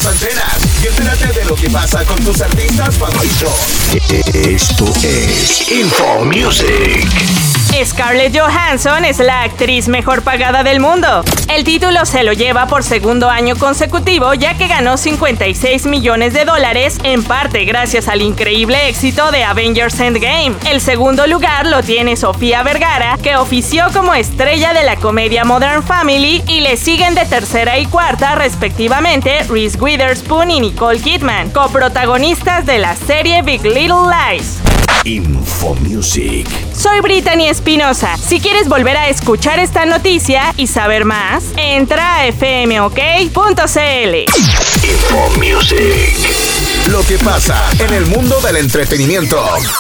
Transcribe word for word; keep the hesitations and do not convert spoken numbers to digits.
antenas y entérate de lo que pasa con tus artistas favoritos. Esto es Info Music. Scarlett Johansson es la actriz mejor pagada del mundo. El título se lo lleva por segundo año consecutivo, ya que ganó cincuenta y seis millones de dólares, en parte gracias al increíble éxito de Avengers Endgame. El segundo lugar lo tiene Sofía Vergara, que ofició como estrella de la comedia Modern Family, y le siguen de tercera y cuarta respectivamente Reese Witherspoon y Nicole Kidman, coprotagonistas de la serie Big Little Lies. Info Music. Soy Brittany Espinosa. Si quieres volver a escuchar esta noticia y saber más, entra a f m o k punto c l. Info Music. Lo que pasa en el mundo del entretenimiento.